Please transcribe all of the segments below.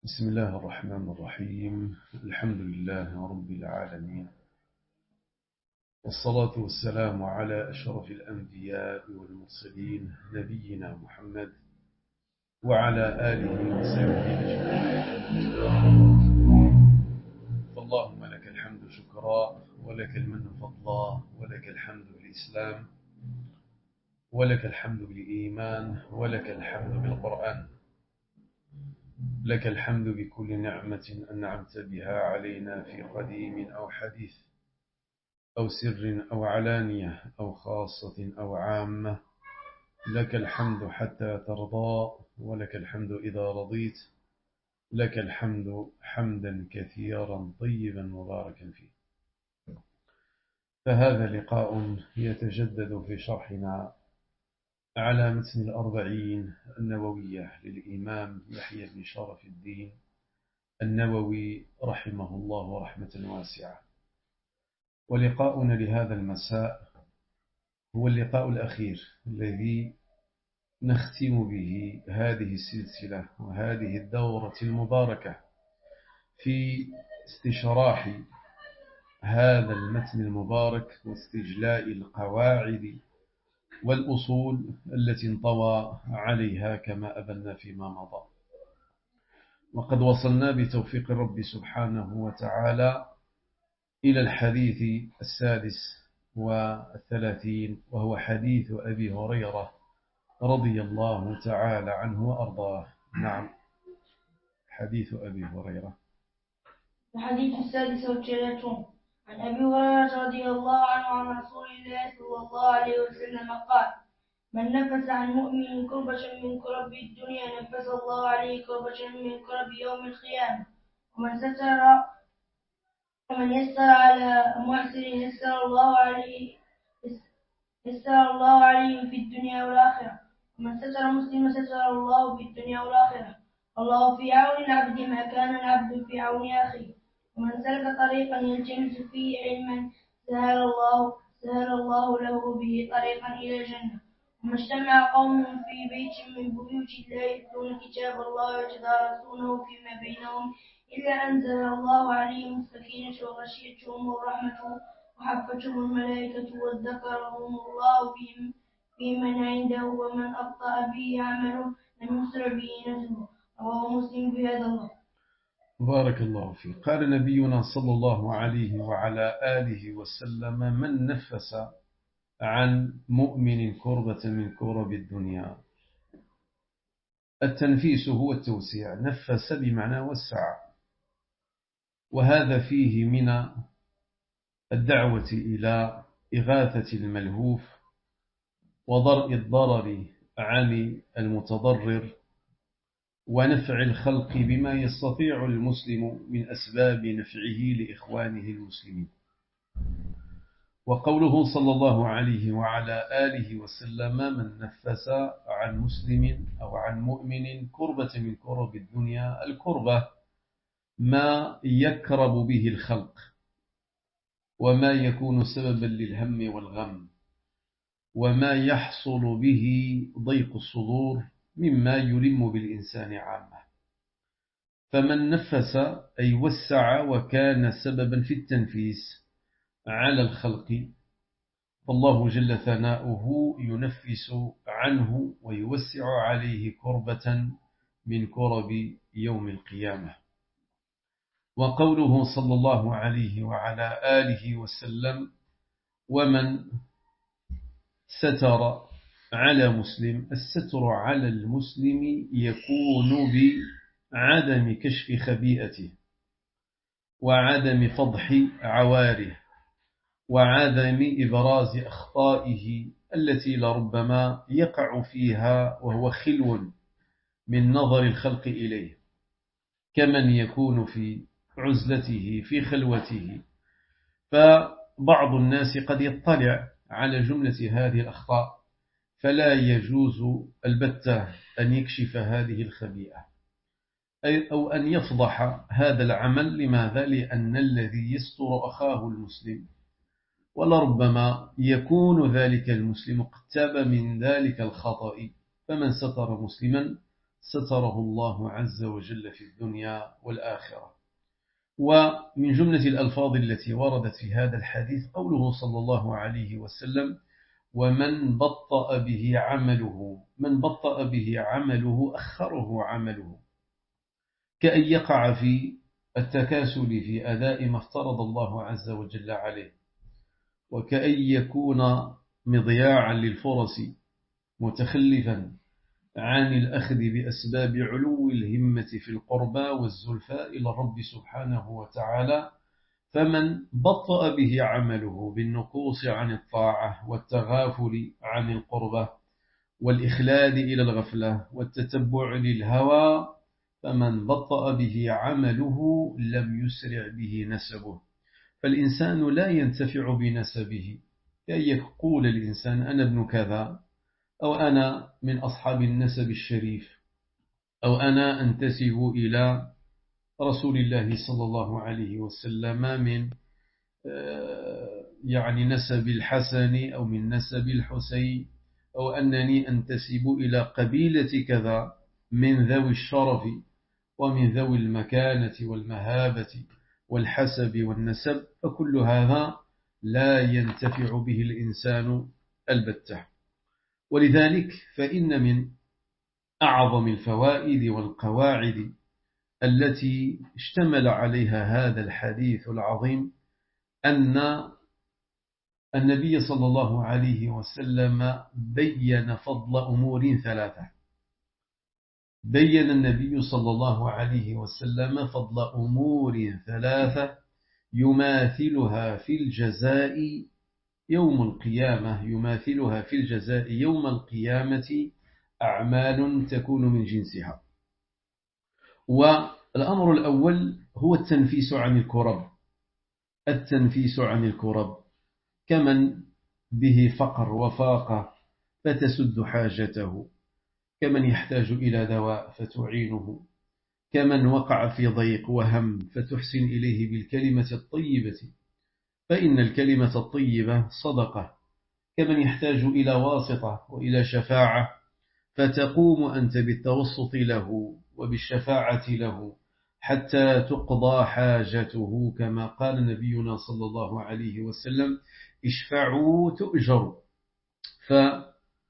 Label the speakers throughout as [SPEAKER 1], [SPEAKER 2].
[SPEAKER 1] بسم الله الرحمن الرحيم. الحمد لله رب العالمين، والصلاة والسلام على أشرف الأنبياء والمرسلين نبينا محمد وعلى آله وصحبه أجمعين. فاللهم لك الحمد شكرا، ولك المن فضلا، ولك الحمد بالإسلام، ولك الحمد بالإيمان، ولك الحمد بالقرآن. لك الحمد بكل نعمة أنعمت بها علينا في قديم أو حديث أو سر أو علانية أو خاصة أو عامة. لك الحمد حتى ترضى، ولك الحمد إذا رضيت. لك الحمد حمدا كثيرا طيبا مباركا فيه. فهذا لقاء يتجدد في شرحنا على متن الأربعين النووية للإمام يحيى بن شرف الدين النووي رحمه الله رحمة واسعة. ولقاؤنا لهذا المساء هو اللقاء الأخير الذي نختم به هذه السلسلة وهذه الدورة المباركة في استشراح هذا المتن المبارك واستجلاء القواعد والأصول التي انطوى عليها كما أبنا فيما مضى. وقد وصلنا بتوفيق الرب سبحانه وتعالى إلى الحديث 36 وهو حديث أبي هريرة رضي الله تعالى عنه وأرضاه. نعم، حديث أبي هريرة.
[SPEAKER 2] الحديث 36 عن أبي هريرة رضي الله عنه عن رسول الله صلى الله عليه وسلم قال: من نفس عن مؤمن كربة من كرب الدنيا نفس الله عليه كربة من كرب يوم القيامة. ومن يسر على معسر يسر الله عليه في الدنيا والآخرة. ومن ستر مسلم ستر الله في الدنيا والآخرة. الله في عون العبد ما كان العبد في عون أخيه. ومن سلك طريقا يلتمس فيه علما سهل الله له به طريقا إلى الجنة. وما اجتمع قوم في بيت من بيوت الله يتلون كتاب الله ويتدارسونه فيما بينهم إلا أنزل الله عليهم السكينة وغشيتهم الرحمة وحفتهم الملائكة وذكرهم الله في من عنده. ومن أبطأ به عمله لم يسرع به نسبه. رواه مسلم بهذا الله.
[SPEAKER 1] بارك الله فيك. قال نبينا صلى الله عليه وعلى آله وسلم: من نفس عن مؤمن كربة من كرب الدنيا. التنفيس هو التوسيع، نفس بمعنى وسع، وهذا فيه من الدعوة إلى إغاثة الملهوف وضرء الضرر عن المتضرر ونفع الخلق بما يستطيع المسلم من أسباب نفعه لإخوانه المسلمين. وقوله صلى الله عليه وعلى آله وسلم: من نفس عن مسلم أو عن مؤمن كربة من كرب الدنيا. الكربة ما يكرب به الخلق وما يكون سببا للهم والغم وما يحصل به ضيق الصدور مما يلم بالإنسان عامة. فمن نفس أي وسع وكان سببا في التنفيس على الخلق، فالله جل ثناؤه ينفس عنه ويوسع عليه كربة من كرب يوم القيامة. وقوله صلى الله عليه وعلى آله وسلم: ومن ستر على مسلم. الستر على المسلم يكون بعدم كشف خبيئته وعدم فضح عواره وعدم إبراز أخطائه التي لربما يقع فيها وهو خلو من نظر الخلق إليه، كمن يكون في عزلته في خلوته. فبعض الناس قد يطلع على جملة هذه الأخطاء، فلا يجوز البتة أن يكشف هذه الخبيئة أو أن يفضح هذا العمل. لماذا؟ لأن الذي يستر أخاه المسلم ولربما يكون ذلك المسلم قد تاب من ذلك الخطأ. فمن ستر مسلما ستره الله عز وجل في الدنيا والآخرة. ومن جملة الألفاظ التي وردت في هذا الحديث قوله صلى الله عليه وسلم: ومن بطأ به عمله، من بطأ به عمله أخره عمله، كأن يقع في التكاسل في أداء ما افترض الله عز وجل عليه، وكأن يكون مضياعا للفرص، متخلفا عن الأخذ بأسباب علو الهمة في القربى والزلفاء إلى الرب سبحانه وتعالى. فمن بطأ به عمله بالنقوص عن الطاعة والتغافل عن القربة والإخلاد إلى الغفلة والتتبع للهوى، فمن بطأ به عمله لم يسرع به نسبه. فالإنسان لا ينتفع بنسبه، كأن يقول الإنسان: أنا ابن كذا، أو أنا من أصحاب النسب الشريف، أو أنا أنتسب إلى رسول الله صلى الله عليه وسلم من يعني نسب الحسن أو من نسب الحسين، أو أنني أنتسب إلى قبيلة كذا من ذوي الشرف ومن ذوي المكانة والمهابة والحسب والنسب. فكل هذا لا ينتفع به الإنسان البتة. ولذلك فإن من أعظم الفوائد والقواعد التي اشتمل عليها هذا الحديث العظيم أن النبي صلى الله عليه وسلم بيّن فضل أمور ثلاثة. بيّن النبي صلى الله عليه وسلم فضل أمور ثلاثة يماثلها في الجزاء يوم القيامة، يماثلها في الجزاء يوم القيامة أعمال تكون من جنسها. والأمر الأول هو التنفيس عن الكرب. التنفيس عن الكرب، كمن به فقر وفاقة فتسد حاجته، كمن يحتاج إلى دواء فتعينه، كمن وقع في ضيق وهم فتحسن إليه بالكلمة الطيبة، فإن الكلمة الطيبة صدقة، كمن يحتاج إلى واسطة وإلى شفاعة فتقوم أنت بالتوسط له وبالشفاعة له حتى تقضى حاجته، كما قال نبينا صلى الله عليه وسلم: اشفعوا تؤجروا. فالعمل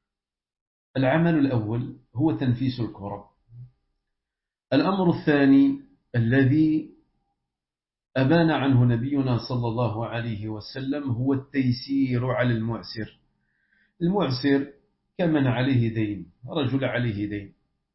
[SPEAKER 1] الأول هو تنفيس الكرب. الأمر الثاني الذي أبان عنه نبينا صلى الله عليه وسلم هو التيسير على المعسر. المعسر كمن عليه دين، رجل عليه دين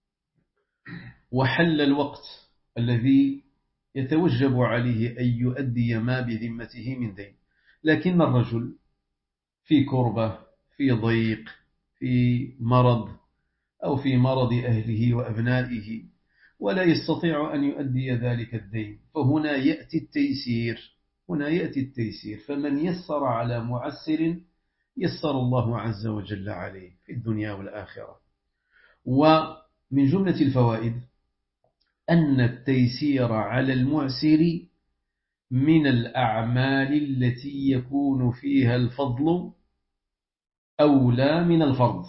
[SPEAKER 1] وحل الوقت الذي يتوجب عليه أن يؤدي ما بذمته من دين، لكن الرجل في كربة، في ضيق، في مرض، أو في مرض أهله وأبنائه، ولا يستطيع أن يؤدي ذلك الدين، فهنا يأتي التيسير. هنا يأتي التيسير، فمن يسر على معسر يسر الله عز وجل عليه في الدنيا والآخرة. ومن جملة الفوائد أن التيسير على المعسر من الأعمال التي يكون فيها الفضل أولى من الفرض.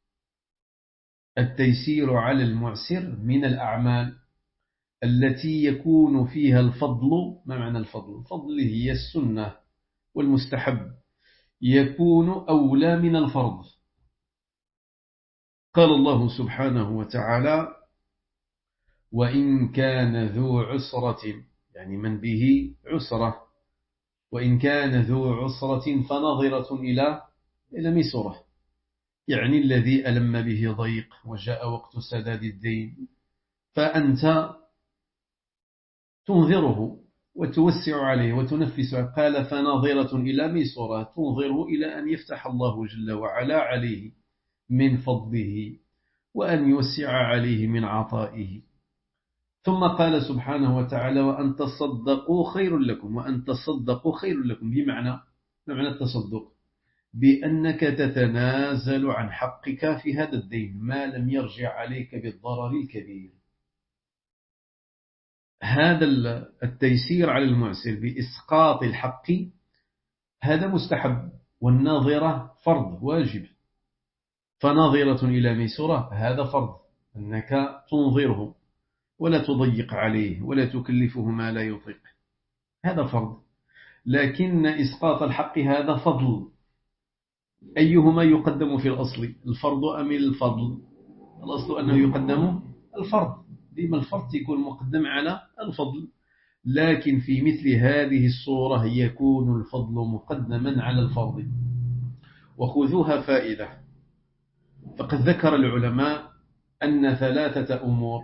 [SPEAKER 1] التيسير على المعسر من الأعمال التي يكون فيها الفضل. ما معنى الفضل؟ الفضل هي السنة والمستحب، يكون أولى من الفرض. قال الله سبحانه وتعالى: وإن كان ذو عسرة، يعني من به عسرة، وإن كان ذو عسرة فنظرة إلى ميسرة، يعني الذي ألم به ضيق وجاء وقت سداد الدين، فأنت تنظره وتوسع عليه وتنفسه. قال: فنظرة إلى ميسرة، تنظر إلى أن يفتح الله جل وعلا عليه من فضله وأن يوسع عليه من عطائه. ثم قال سبحانه وتعالى: وأن تصدقوا خير لكم. وأن تصدقوا خير لكم بمعنى التصدق بأنك تتنازل عن حقك في هذا الدين ما لم يرجع عليك بالضرر الكبير. هذا التيسير على المعسر بإسقاط الحق هذا مستحب، والناظرة فرض واجب. فناظرة إلى ميسرة هذا فرض، أنك تنظره ولا تضيق عليه ولا تكلفه ما لا يطيق، هذا فرض. لكن إسقاط الحق هذا فضل. أيهما يقدم في الأصل، الفرض أم الفضل؟ الأصل أنه يقدم الفرض، ديما الفرض يكون مقدم على الفضل، لكن في مثل هذه الصورة يكون الفضل مقدما على الفرض. وخذوها فائدة، فقد ذكر العلماء أن 3 أمور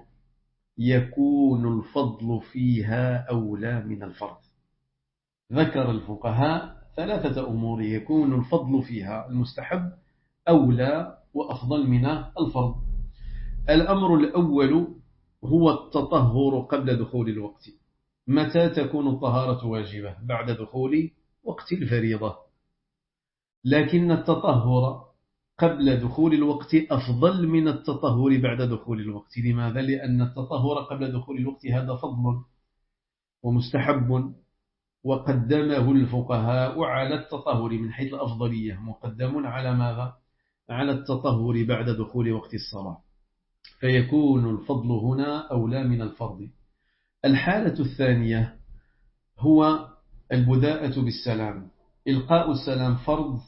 [SPEAKER 1] يكون الفضل فيها أولى من الفرض. ذكر الفقهاء 3 أمور يكون الفضل فيها المستحب أولى وأفضل من الفرض. الأمر الأول هو التطهر قبل دخول الوقت. متى تكون الطهارة واجبة؟ بعد دخول وقت الفريضة، لكن التطهر قبل دخول الوقت أفضل من التطهر بعد دخول الوقت. لماذا؟ لأن التطهر قبل دخول الوقت هذا فضل ومستحب، وقدمه الفقهاء على التطهر من حيث الأفضلية، مقدم على ماذا؟ على التطهر بعد دخول وقت الصلاة، فيكون الفضل هنا أولى من الفرض. الحالة الثانية هو البداءة بالسلام. إلقاء السلام فرض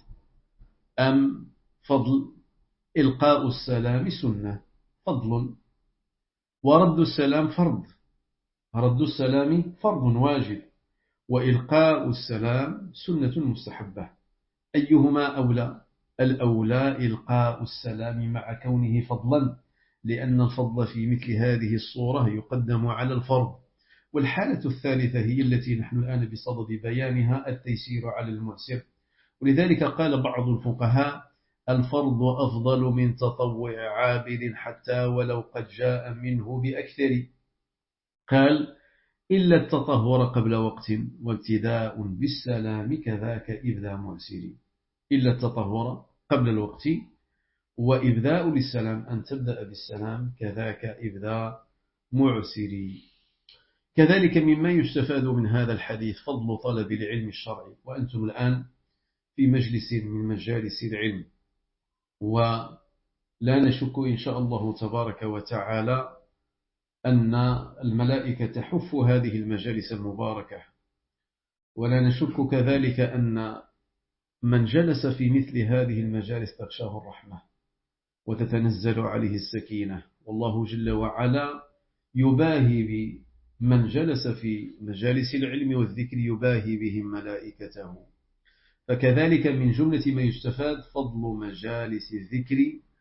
[SPEAKER 1] أم فضل؟ إلقاء السلام سنة، فضل. ورد السلام فرض، رد السلام فرض واجب، وإلقاء السلام سنة مستحبة. أيهما أولى؟ الأولى إلقاء السلام مع كونه فضلا، لأن الفضل في مثل هذه الصورة يقدم على الفرض. والحالة الثالثة هي التي نحن الآن بصدد بيانها، التيسير على المعسر. ولذلك قال بعض الفقهاء: الفرض أفضل من تطوع عابد حتى ولو قد جاء منه بأكثر. قال: إلا التطهر قبل وقت وابتداء بالسلام كذاك إبداء معسر. إلا التطهر قبل الوقت وإبداء بالسلام، أن تبدأ بالسلام، كذاك إبداء معسر. كذلك مما يستفاد من هذا الحديث فضل طلب العلم الشرعي. وأنتم الآن في مجلس من مجالس العلم، ولا نشك إن شاء الله تبارك وتعالى أن الملائكة تحف هذه المجالس المباركة، ولا نشك كذلك أن من جلس في مثل هذه المجالس تغشاه الرحمة وتتنزل عليه السكينة، والله جل وعلا يباهي بمن جلس في مجالس العلم والذكر، يباهي بهم ملائكته. فكذلك من جملة ما يستفاد فضل مجالس الذكر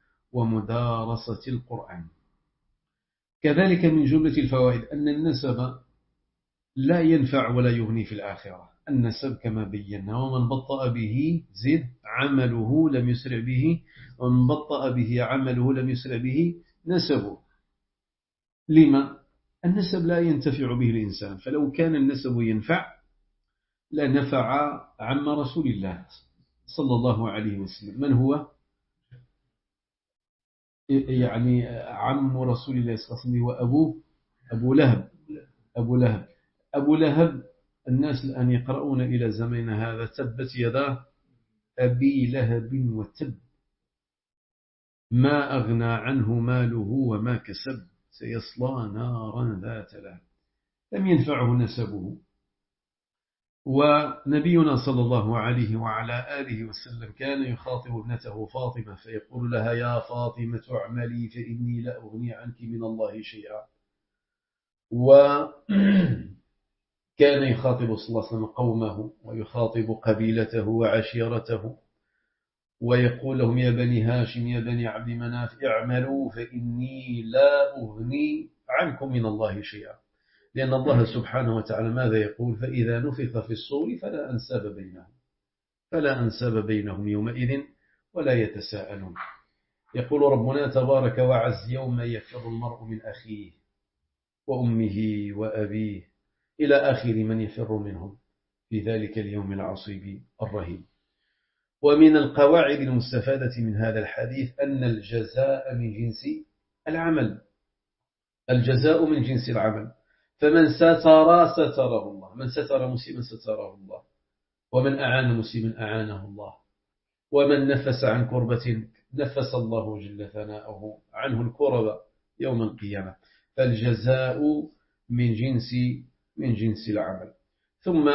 [SPEAKER 1] ومدارسة القرآن. كذلك من جملة الفوائد أن النسب لا ينفع ولا يغني في الآخرة. النسب كما بينا، ومن بطأ به زد عمله لم يسرع به، ومن بطأ به عمله لم يسرع به نسبه. لما؟ النسب لا ينتفع به الإنسان، فلو كان النسب ينفع لنفع عم رسول الله صلى الله عليه وسلم. من هو؟ يعني عم رسول الله صلى الله عليه وسلم وأبوه أبو لهب. أبو لهب الناس الآن يقرؤون إلى زماننا هذا: تبت يدا أبي لهب وتب، ما أغنى عنه ماله وما كسب، سيصلى نارا ذات لهب. لم ينفعه نسبه. ونبينا صلى الله عليه وعلى آله وسلم كان يخاطب ابنته فاطمة فيقول لها: يا فاطمة اعملي فإني لا أغني عنك من الله شيئا. وكان يخاطب صلى الله عليه وسلم قومه ويخاطب قبيلته وعشيرته، ويقول لهم: يا بني هاشم يا بني عبد مناف اعملوا فإني لا أغني عنكم من الله شيئا. لأن الله سبحانه وتعالى ماذا يقول؟ فإذا نفخ في الصور فلا أنساب بينهم يومئذ ولا يتساءلون. يقول ربنا تبارك وعز: يوم يفر المرء من أخيه وأمه وأبيه إلى آخر من يفر منهم في ذلك اليوم العصيب الرهيب. ومن القواعد المستفادة من هذا الحديث أن الجزاء من جنس العمل. الجزاء من جنس العمل، فمن ستره الله، من ستر مسلما ستره الله، ومن أعان مسلما أعانه الله، ومن نفس عن كربة نفس الله جل ثناؤه عنه الكرب يوم القيامة. فالجزاء من جنس العمل. ثم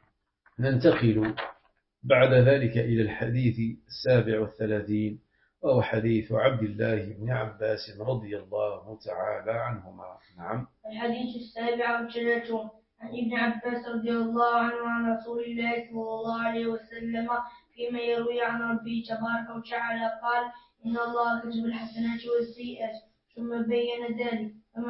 [SPEAKER 1] ننتقل بعد ذلك إلى الحديث 37، وهو حديث عبد الله بن عباس رضي الله تعالى عنهما. نعم.
[SPEAKER 2] الحديث 37 عن ابن عباس رضي الله عنه عن رسول الله صلى الله عليه وسلم فيما يروي عن ربه تبارك وتعالى قال: إن الله كتب الحسنات والسيئات ثم بين ذلك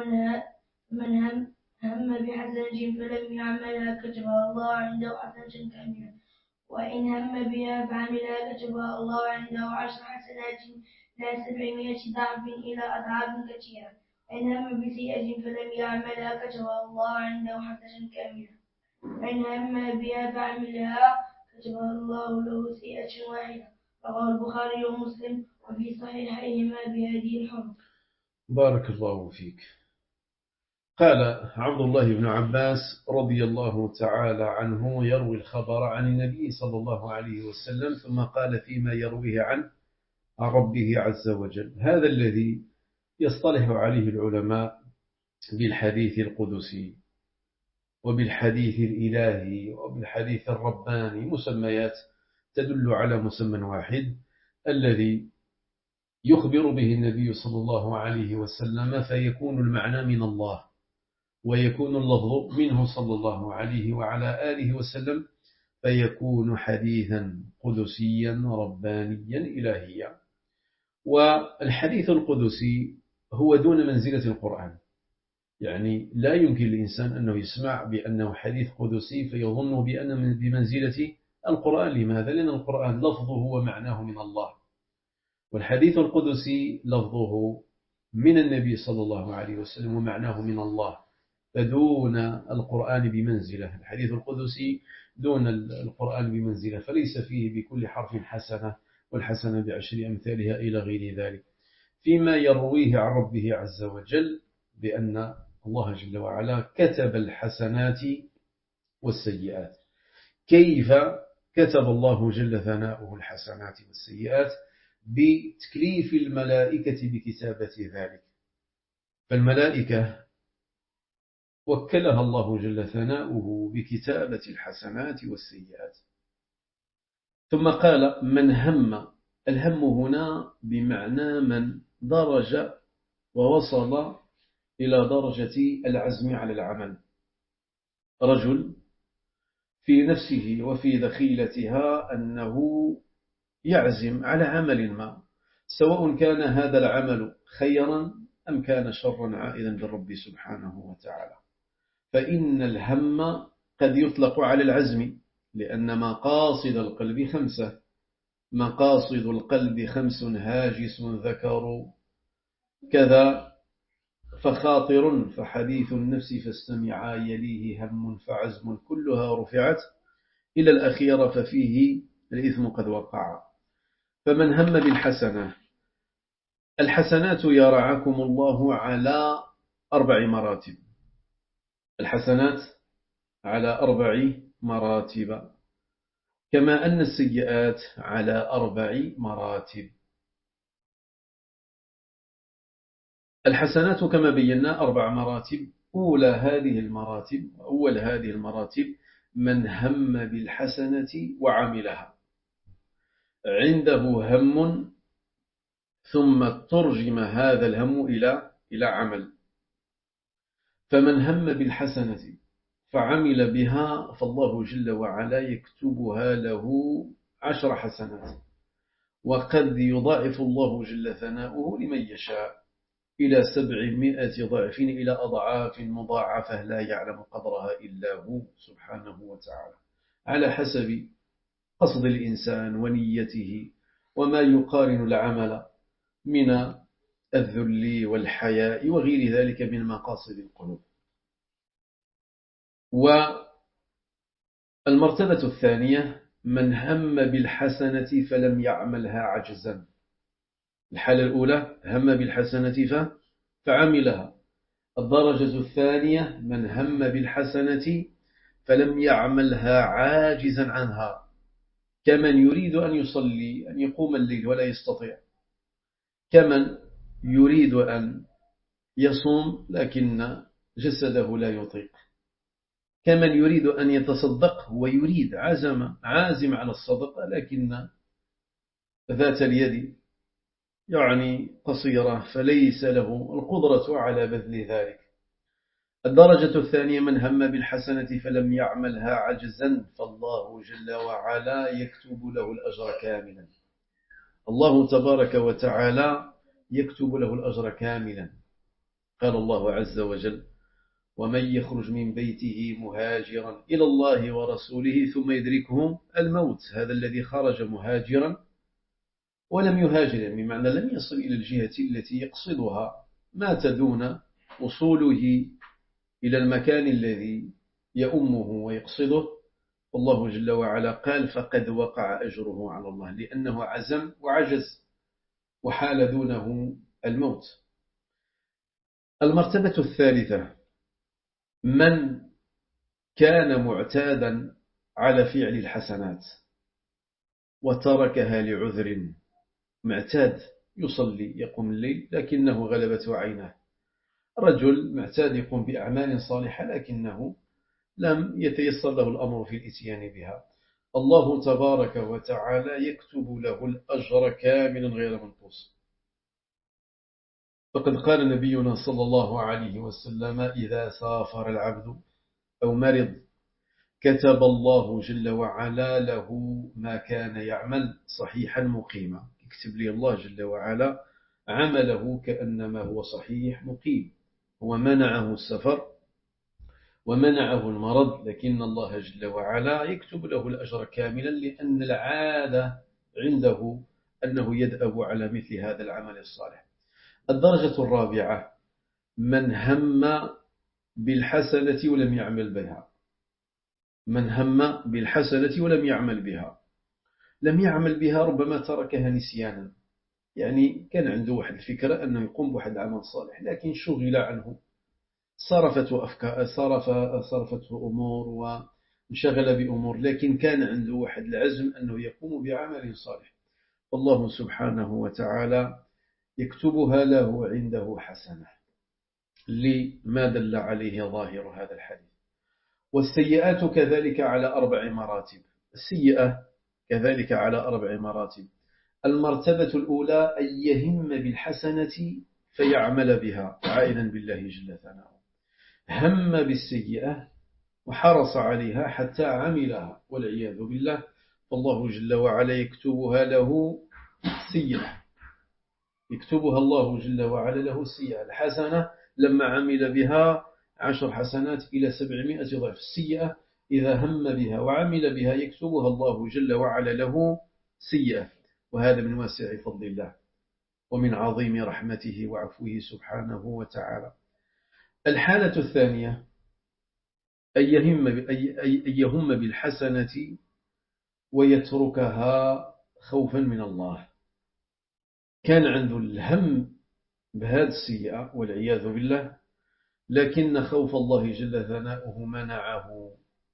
[SPEAKER 2] فمن هم بحسنة فلم يعملها كتبها الله عنده حسنة كاملة، وإن هم بها فعملها كتبها الله عنده 10 حسنات لا 700 ضعف إلى أضعاف كثيرة، وإن هم بسيئة فلم يعملها كتبها الله عنده حسنة كاملة، وإن هم بها فعملها كتبها الله له سيئة واحدة. رواه البخاري ومسلم وفي صحيحيهما بهذه الحروف.
[SPEAKER 1] بارك الله فيك. قال عبد الله بن عباس رضي الله تعالى عنه يروي الخبر عن النبي صلى الله عليه وسلم، ثم قال فيما يرويه عن ربه عز وجل: هذا الذي يصطلح عليه العلماء بالحديث القدسي وبالحديث الإلهي وبالحديث الرباني، مسميات تدل على مسمى واحد الذي يخبر به النبي صلى الله عليه وسلم، فيكون المعنى من الله ويكون اللفظ منه صلى الله عليه وعلى آله وسلم، فيكون حديثا قدسيا ربانيا إلهيا. والحديث القدسي هو دون منزلة القرآن، يعني لا يمكن للإنسان أنه يسمع بأنه حديث قدسي فيظن بأنه بمنزلة القرآن. لماذا؟ لأن القرآن لفظه ومعناه من الله، والحديث القدسي لفظه من النبي صلى الله عليه وسلم ومعناه من الله، فدون القرآن بمنزلة. الحديث القدسي دون القرآن بمنزلة، فليس فيه بكل حرف حسنة، والحسنة بعشر أمثالها إلى غير ذلك. فيما يرويه عن ربه عز وجل بأن الله جل وعلا كتب الحسنات والسيئات. كيف كتب الله جل ثناؤه الحسنات والسيئات؟ بتكليف الملائكة بكتابة ذلك. فالملائكة وكلها الله جل ثناؤه بكتابة الحسنات والسيئات. ثم قال: من هم. الهم هنا بمعنى من درج ووصل إلى درجة العزم على العمل. رجل في نفسه وفي دخيلتها أنه يعزم على عمل ما، سواء كان هذا العمل خيرا أم كان شرا عائدا للرب سبحانه وتعالى. فإن الهم قد يطلق على العزم، لأن مقاصد القلب 5: مقاصد القلب 5: هاجس ذكر كذا، فخاطر، فحديث النفس فاستمعا، يليه هم فعزم، كلها رفعت إلى الأخير ففيه الإثم قد وقع. فمن هم بالحسنة، الحسنات يا رعاكم الله على 4 مراتب. الحسنات على 4 مراتب، كما أن السيئات على 4 مراتب. الحسنات كما بينا 4 مراتب. أول هذه المراتب من هم بالحسنة وعملها، عنده هم ثم ترجم هذا الهم إلى عمل. فمن هم بالحسنة فعمل بها فالله جل وعلا يكتبها له 10 حسنات، وقد يضاعف الله جل ثناؤه لمن يشاء إلى 700 ضعف، إلى أضعاف مضاعفة لا يعلم قدرها إلا هو سبحانه وتعالى، على حسب قصد الإنسان ونيته وما يقارن العمل من الذل والحياء وغير ذلك من مقاصد القلوب. والمرتبة الثانية من هم بالحسنة فلم يعملها عجزا. الحالة الأولى هم بالحسنة فعملها. الدرجة الثانية من هم بالحسنة فلم يعملها عاجزا عنها، كمن يريد أن يصلي أن يقوم الليل ولا يستطيع، كمن يريد أن يصوم لكن جسده لا يطيق، كمن يريد أن يتصدق، هو يريد عازم على الصدقة، لكن ذات اليد يعني قصيرة فليس له القدرة على بذل ذلك. الدرجة الثانية من هم بالحسنة فلم يعملها عجزا فالله جل وعلا يكتب له الأجر كاملا. الله تبارك وتعالى يكتب له الأجر كاملا. قال الله عز وجل: ومن يخرج من بيته مهاجرا إلى الله ورسوله ثم يدركه الموت، هذا الذي خرج مهاجرا ولم يهاجر، يعني بمعنى لم يصل إلى الجهة التي يقصدها، مات دون وصوله إلى المكان الذي يؤمه ويقصده، والله جل وعلا قال: فقد وقع أجره على الله، لأنه عزم وعجز وحال دونه الموت. المرتبة الثالثة من كان معتادا على فعل الحسنات وتركها لعذر، معتاد يصلي يقوم الليل لكنه غلبته عينه، رجل معتاد يقوم بأعمال صالحة لكنه لم يتيسر له الأمر في الإتيان بها، الله تبارك وتعالى يكتب له الأجر كاملا غير منقوص. فقد قال نبينا صلى الله عليه وسلم: إذا سافر العبد أو مرض كتب الله جل وعلا له ما كان يعمل صحيحا مقيما، يكتب لي الله جل وعلا عمله كأنما هو صحيح مقيم. هو منعه السفر ومنعه المرض، لكن الله جل وعلا يكتب له الأجر كاملا، لأن العادة عنده أنه يدأب على مثل هذا العمل الصالح. الدرجة الرابعة من هم بالحسنة ولم يعمل بها. من هم بالحسنة ولم يعمل بها، لم يعمل بها ربما تركها نسيانا، يعني كان عنده واحد الفكرة أنه يقوم بواحد العمل صالح لكن شغل عنه، صرفته أفكار، صرفته أمور وانشغل بأمور، لكن كان عنده واحد العزم أنه يقوم بعمل صالح، فالله سبحانه وتعالى يكتبها له عنده حسنة، لما دل عليه ظاهر هذا الحديث. والسيئات كذلك على 4 مراتب. السيئة كذلك على 4 مراتب. المرتبة الأولى أن يهم بالحسنة فيعمل بها عائلا بالله جل ثناؤه، هم بالسيئة وحرص عليها حتى عملها والعياذ بالله، فالله جل وعلا يكتبها له سيئة، يكتبها الله جل وعلا له السيئة. الحسنة لما عمل بها 10 حسنات إلى 700 ضعف، السيئة إذا هم بها وعمل بها يكتبها الله جل وعلا له سيئة، وهذا من واسع فضل الله ومن عظيم رحمته وعفوه سبحانه وتعالى. الحالة الثانية أن يهم بالحسنة ويتركها خوفا من الله، كان عنده الهم بهذه السيئة والعياذ بالله، لكن خوف الله جل ثناؤه منعه،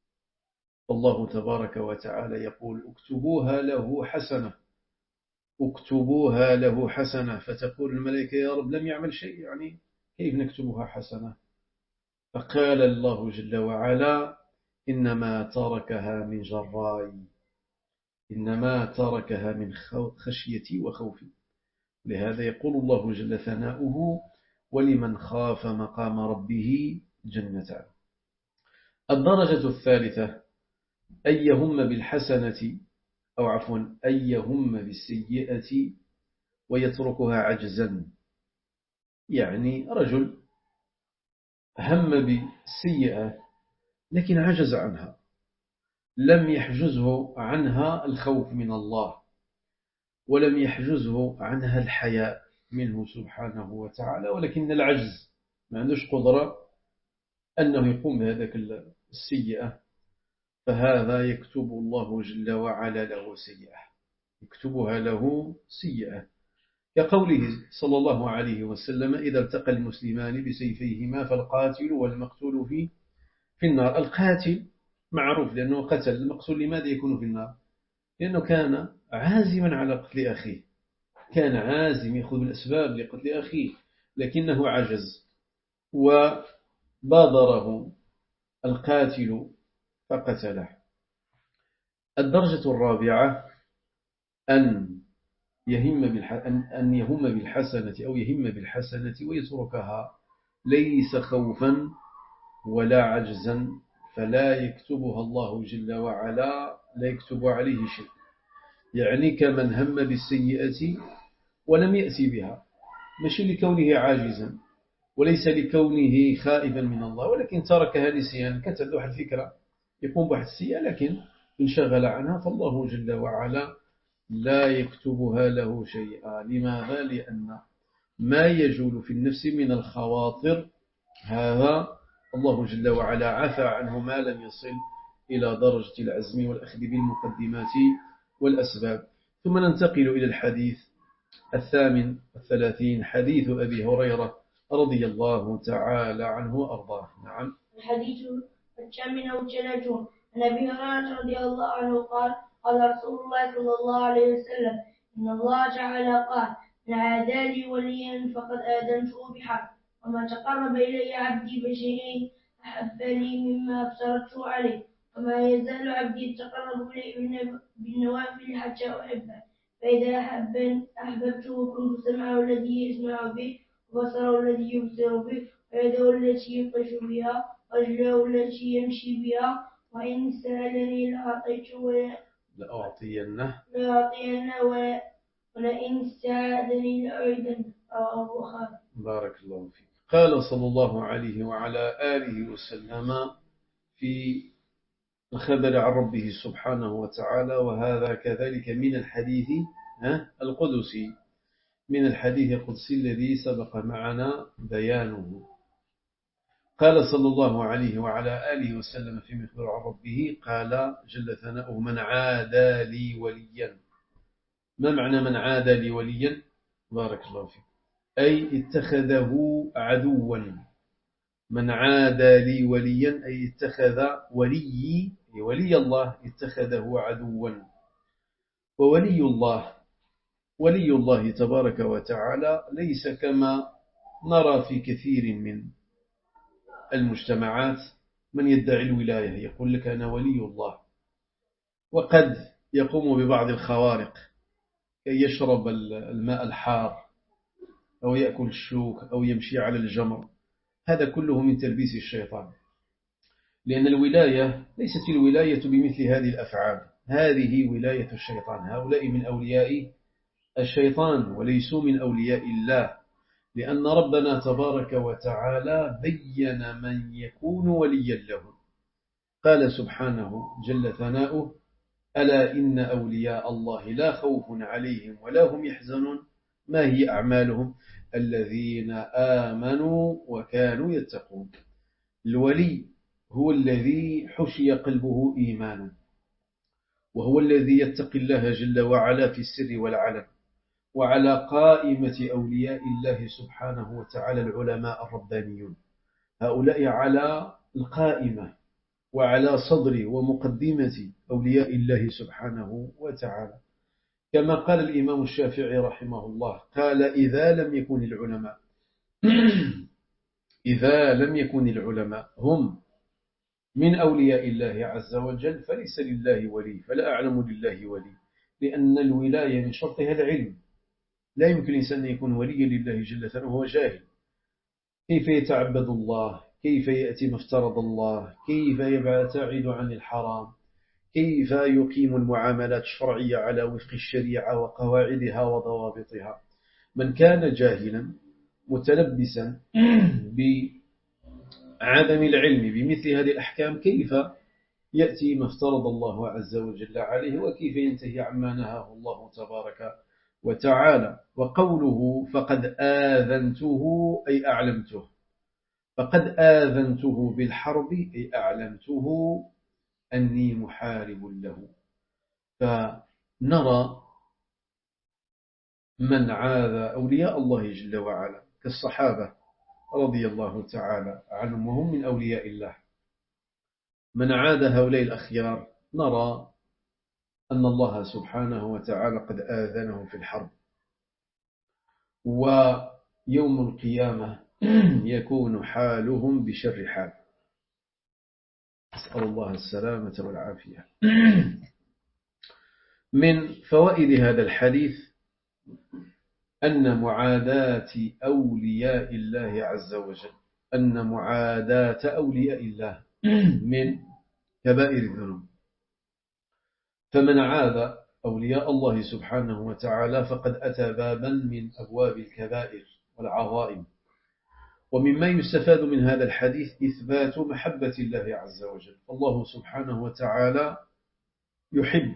[SPEAKER 1] الله تبارك وتعالى يقول: اكتبوها له حسنة، اكتبوها له حسنة، فتقول الملائكة: يا رب لم يعمل شيء، يعني كيف نكتبها حسنة؟ فقال الله جل وعلا: إنما تركها من جراي، إنما تركها من خشيتي وخوفي. لهذا يقول الله جل ثناؤه: ولمن خاف مقام ربه جنتان. الدرجة الثالثة أن يهم بالحسنة، أو عفوا أن يهم بالسيئة ويتركها عجزا، يعني رجل هم بالسيئة لكن عجز عنها، لم يحجزه عنها الخوف من الله، ولم يحجزه عنها الحياء منه سبحانه وتعالى، ولكن العجز ما عندوش قدرة أنه يقوم بهذاك السيئة، فهذا يكتب الله جل وعلا له سيئة، يكتبها له سيئة، كقوله صلى الله عليه وسلم: إذا التقى المسلمان بسيفيهما فالقاتل والمقتول في النار. القاتل معروف لأنه قتل، المقتول لماذا يكون في النار؟ لأنه كان عازما على قتل أخيه، كان عازم يأخذ الأسباب لقتل أخيه لكنه عجز، وبادره القاتل فقتله. الدرجة الرابعة أن يهم بالحسنة أو يهم بالحسنة ويتركها، ليس خوفا ولا عجزا، فلا يكتبها الله جل وعلا، لا يكتب عليه شيء. يعني كمن هم بالسيئة ولم يأتي بها، مش لكونه عاجزا وليس لكونه خائفا من الله، ولكن تركها نسيانا، كتب له الفكرة يقوم بواحد السيئة لكن انشغل عنها، فالله جل وعلا لا يكتبها له شيئا. لماذا؟ لأن ما يجول في النفس من الخواطر هذا الله جل وعلا عفى عنه ما لم يصل إلى درجة العزم والأخذ بالمقدمات والأسباب. ثم ننتقل إلى الحديث 38، حديث أبي هريرة رضي الله تعالى عنه وأرضاه. نعم.
[SPEAKER 2] الحديث 38 عن أبي هريرة رضي الله عنه قال قال رسول الله صلى الله عليه وسلم إن الله تعالى قال من عادى لي وليا فقد آذنته بحرب، وما تقرب إلي عبدي بشيء أحب لي مما افترضته عليه، وما يزال عبدي يتقرب إلي بالنوافل حتى أحبه، فإذا أحببته كنت سمعه الذي يسمع به، وبصره الذي يبصر به، ويده التي يبطش بها، ورجله التي يمشي بها، وإن سألني
[SPEAKER 1] لأعطينه
[SPEAKER 2] ولئن استعاذني لأعيذنه. رواه البخاري.
[SPEAKER 1] بارك الله فيك. قال صلى الله عليه وعلى آله وسلم في الخبر عن ربه سبحانه وتعالى، وهذا كذلك من الحديث القدسي، من الحديث القدسي الذي سبق معنا بيانه. قال صلى الله عليه وعلى آله وسلم في مخبر عن ربه، قال جل ثناؤه من عادى لي وليا. ما معنى من عادى لي وليا؟ بارك الله فيك. أي اتخذه عدوا. من عادى لي وليا أي اتخذ ولي الله اتخذه عدوا. ولي الله تبارك وتعالى ليس كما نرى في كثير من المجتمعات من يدعي الولاية، يقول لك أنا ولي الله، وقد يقوم ببعض الخوارق كي يشرب الماء الحار أو يأكل الشوك أو يمشي على الجمر. هذا كله من تلبيس الشيطان، لأن الولاية ليست الولاية بمثل هذه الأفعال، هذه ولاية الشيطان. هؤلاء من أولياء الشيطان وليسوا من أولياء الله، لأن ربنا تبارك وتعالى بين من يكون وليا له. قال سبحانه جل ثناؤه ألا إن أولياء الله لا خوف عليهم ولا هم يحزنون. ما هي أعمالهم؟ الذين آمنوا وكانوا يتقون. الولي هو الذي حشي قلبه إيمانا، وهو الذي يتقي الله جل وعلا في السر والعلن. وعلى قائمة أولياء الله سبحانه وتعالى العلماء الربانيون، هؤلاء على القائمة وعلى صدر ومقدمة أولياء الله سبحانه وتعالى. كما قال الإمام الشافعي رحمه الله، قال إذا لم يكن العلماء هم من أولياء الله عز وجل فليس لله ولي، فلا أعلم لله ولي، لأن الولاية من شرطها العلم. لا يمكن الإنسان أن يكون وليا لله جل ثناؤه وهو جاهل. كيف يتعبد الله؟ كيف يأتي ما افترض الله؟ كيف يبتعد عن الحرام؟ كيف يقيم المعاملات الشرعية على وفق الشريعة وقواعدها وضوابطها؟ من كان جاهلا متلبسا بعدم العلم بمثل هذه الأحكام، كيف يأتي ما افترض الله عز وجل عليه، وكيف ينتهي عما نهاه الله تبارك وتعالى. وقوله فقد آذنته أي أعلمته، فقد آذنته بالحرب أي أعلمته أني محارب له. فنرى من عاذ أولياء الله جل وعلا كالصحابة رضي الله تعالى عنهم وهم من أولياء الله. من عاد هؤلاء الأخيار نرى أن الله سبحانه وتعالى قد آذنه في الحرب. ويوم القيامة يكون حالهم بشر حال. أسأل الله السلامة والعافية. من فوائد هذا الحديث أن معاداة أولياء الله عز وجل، أن معاداة أولياء الله من كبائر الذنوب، فمن عاد أولياء الله سبحانه وتعالى فقد أتى بابا من أبواب الكبائر والعظائم. ومما يستفاد من هذا الحديث إثبات محبة الله عز وجل، الله سبحانه وتعالى يحب،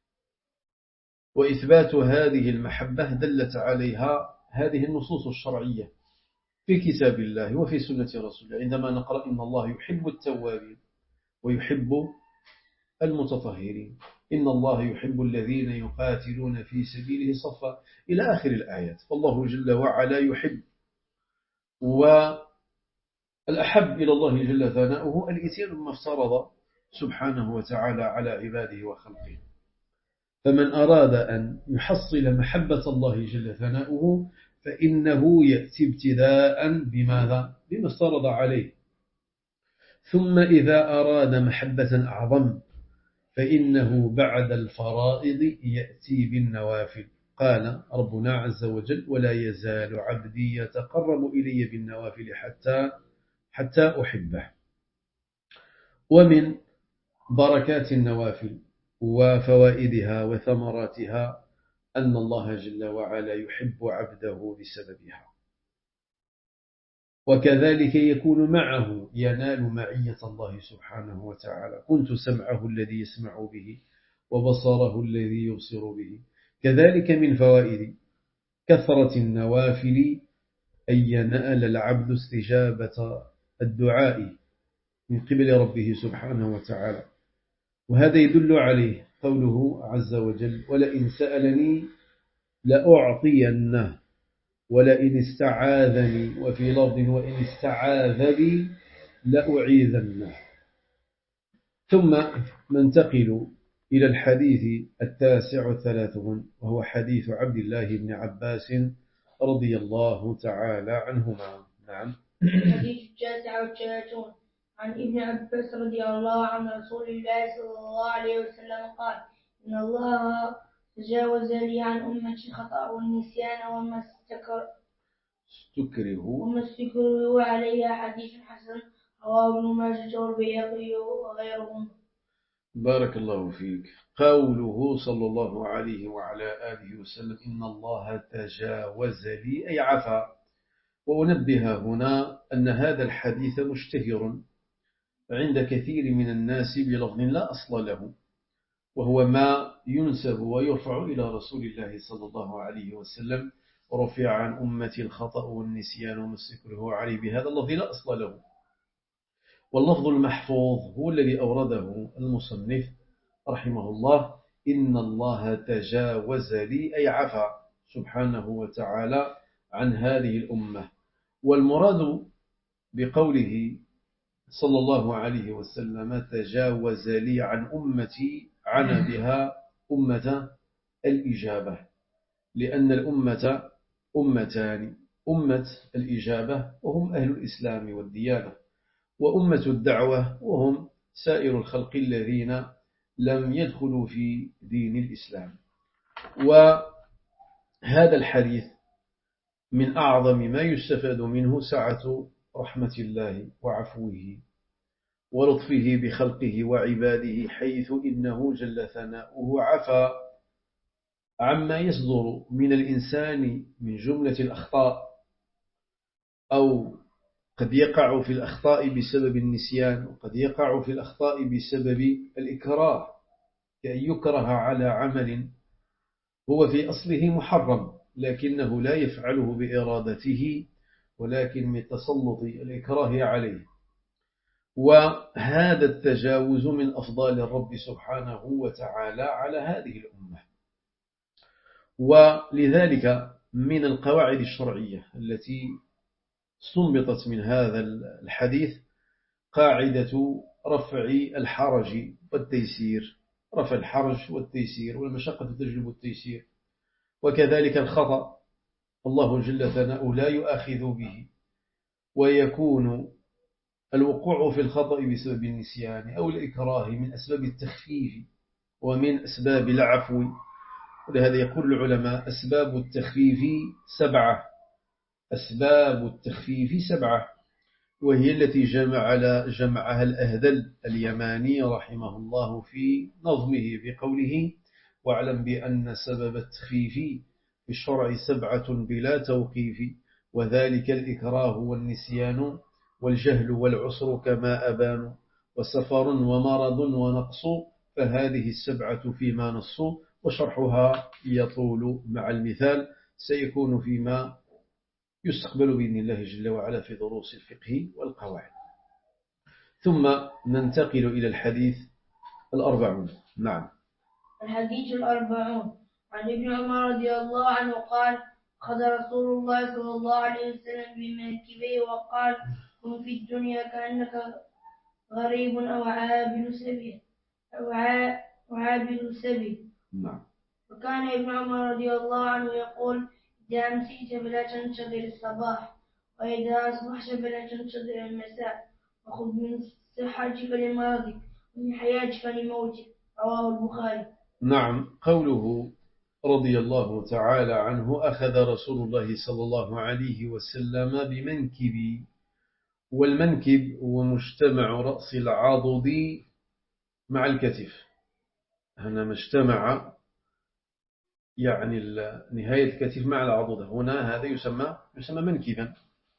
[SPEAKER 1] وإثبات هذه المحبة دلت عليها هذه النصوص الشرعية في كتاب الله وفي سنة رسوله، عندما نقرأ إن الله يحب التوابين ويحب المتطهرين، إن الله يحب الذين يقاتلون في سبيله صفا إلى آخر الآيات. فالله جل وعلا يحب، والأحب إلى الله جل ثناؤه الإتيان بما افترض سبحانه وتعالى على عباده وخلقه. فمن أراد أن يحصل محبة الله جل ثناؤه فإنه يأتي ابتداء بماذا؟ بما افترض عليه، ثم إذا أراد محبة أعظم فإنه بعد الفرائض يأتي بالنوافل. قال ربنا عز وجل: ولا يزال عبدي يتقرب إلي بالنوافل حتى أحبه. ومن بركات النوافل وفوائدها وثمراتها أن الله جل وعلا يحب عبده بسببها، وكذلك يكون معه، ينال معية الله سبحانه وتعالى. كنت سمعه الذي يسمع به وبصره الذي يبصر به. كذلك من فوائد كثرة النوافل أن ينال العبد استجابة الدعاء من قبل ربه سبحانه وتعالى، وهذا يدل عليه قوله عز وجل: ولئن سألني لأعطينه ولئن استعاذني، وفي لفظ وإن استعاذ بي لأعيذنه. ثم ننتقل إلى الحديث 39، وهو حديث عبد الله بن عباس رضي الله تعالى عنهما. نعم.
[SPEAKER 2] الحديث 39 عن ابن عباس رضي الله عن رسول الله صلى الله عليه وسلم قال: إن الله تجاوز لي عن أمتي الخطأ والنسيان وما استكرهوا عليها. حديث حسن رواه ابن ماجه والبيهقي وغيرهم.
[SPEAKER 1] بارك الله فيك. قوله صلى الله عليه وعلى آله وسلم: إن الله تجاوز لي أي عفا. وأنبه هنا أن هذا الحديث مشتهر عند كثير من الناس بلفظ لا أصل له، وهو ما ينسب ويرفع إلى رسول الله صلى الله عليه وسلم: رفع عن أمتي الخطأ والنسيان وما استكرهوا عليه. بهذا اللفظ لا أصل له. واللفظ المحفوظ هو الذي أورده المصنف رحمه الله: إن الله تجاوز لي أي عفا سبحانه وتعالى عن هذه الأمة. والمراد بقوله صلى الله عليه وسلم تجاوز لي عن أمتي عن بها أمة الإجابة، لأن الأمة أمتان: أمة الإجابة وهم أهل الإسلام والديانة، وأمة الدعوة وهم سائر الخلق الذين لم يدخلوا في دين الإسلام. وهذا الحديث من أعظم ما يستفاد منه سعة رحمة الله وعفوه ولطفه بخلقه وعباده، حيث إنه جل ثناؤه عفا عما يصدر من الإنسان من جملة الأخطاء، أو قد يقع في الأخطاء بسبب النسيان، وقد يقع في الأخطاء بسبب الإكراه، كأن يكره على عمل هو في أصله محرم لكنه لا يفعله بإرادته ولكن من تسلط الإكراه عليه. وهذا التجاوز من أفضال الرب سبحانه وتعالى على هذه الأمة. ولذلك من القواعد الشرعية التي استنبطت من هذا الحديث قاعدة رفع الحرج والتيسير، رفع الحرج والتيسير، والمشقة تجلب التيسير. وكذلك الخطأ الله جل ثناؤه لا يؤاخذ به، ويكون الوقوع في الخطأ بسبب النسيان أو الإكراه من أسباب التخفيف ومن أسباب العفو. ولهذا يقول العلماء أسباب التخفيف 7. أسباب التخفيف 7، وهي التي جمعها الأهدل اليماني رحمه الله في نظمه بقوله: واعلم بأن سبب التخفيف في الشرع 7 بلا توقيف، وذلك الإكراه والنسيان والجهل والعسر كما أبان، وسفر ومرض ونقص، فهذه 7 فيما نصوا، وشرحها يطول مع المثال، سيكون فيما يستقبل بإذن الله جل وعلا في دروس الفقه والقواعد. ثم ننتقل إلى الحديث 40. نعم.
[SPEAKER 2] الحديث 40 عن ابن عمر رضي الله عنه قال: أخذ رسول الله صلى الله عليه وسلم بمنكبيه وقال: كن في الدنيا كأنك غريب أو عابر سبيل.
[SPEAKER 1] نعم.
[SPEAKER 2] وكان ابن عمر رضي الله عنه يقول: إذا أمسيت فلا تنتظر الصباح، وإذا أصبحت فلا تنتظر المساء، وخذ من صحتك لمرضك ومن حياتك لموتك. رواه البخاري.
[SPEAKER 1] نعم. قوله رضي الله تعالى عنه: أخذ رسول الله صلى الله عليه وسلم بمنكبي. والمنكب هو مجتمع رأس العضد مع الكتف، هنا مجتمع يعني نهاية الكتف مع العضد، هنا هذا يسمى منكبا.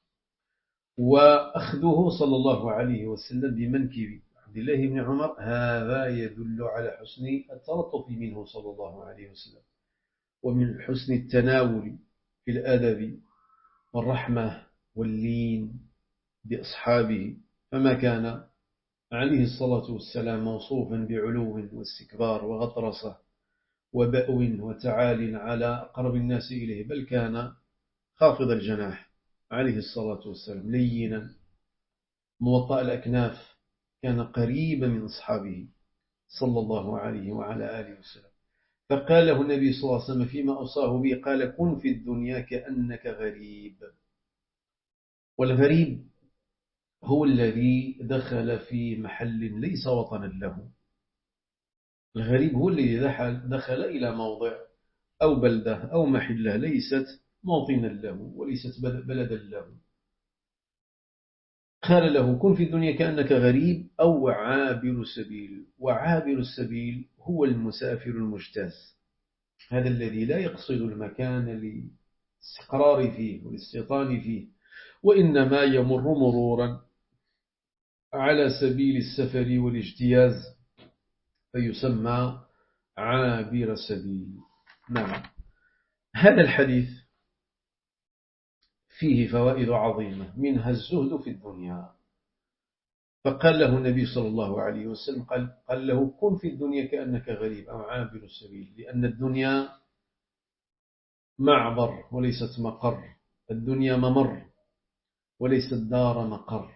[SPEAKER 1] وأخذه صلى الله عليه وسلم بمنكب عبد الله بن عمر هذا يدل على حسن التلطف منه صلى الله عليه وسلم، ومن حسن التناول في الأدب والرحمة واللين بأصحابه، فما كان عليه الصلاة والسلام موصوفا بعلو واستكبار وغطرسة وبأو وتعال على أقرب الناس إليه، بل كان خافض الجناح عليه الصلاة والسلام، لينا موطأ الأكناف، كان قريبا من أصحابه صلى الله عليه وعلى آله وسلم. فقال له النبي صلى الله عليه وسلم فيما أوصاه به، قال: كن في الدنيا كأنك غريب. والغريب هو الذي دخل في محل ليس وطنا له. الغريب هو الذي دخل إلى موضع أو بلدة أو محلة ليست موطنا له وليست بلدا له. قال له: كن في الدنيا كأنك غريب أو عابر سبيل. وعابر السبيل هو المسافر المجتاز، هذا الذي لا يقصد المكان للاستقرار فيه والاستيطان فيه، وإنما يمر مرورا على سبيل السفر والاجتياز، فيسمى عابر سبيل. نعم. هذا الحديث فيه فوائد عظيمة، منها الزهد في الدنيا. فقال له النبي صلى الله عليه وسلم، قال له: كن في الدنيا كأنك غريب أو عابر السبيل، لأن الدنيا معبر وليست مقر، الدنيا ممر وليست دار مقر،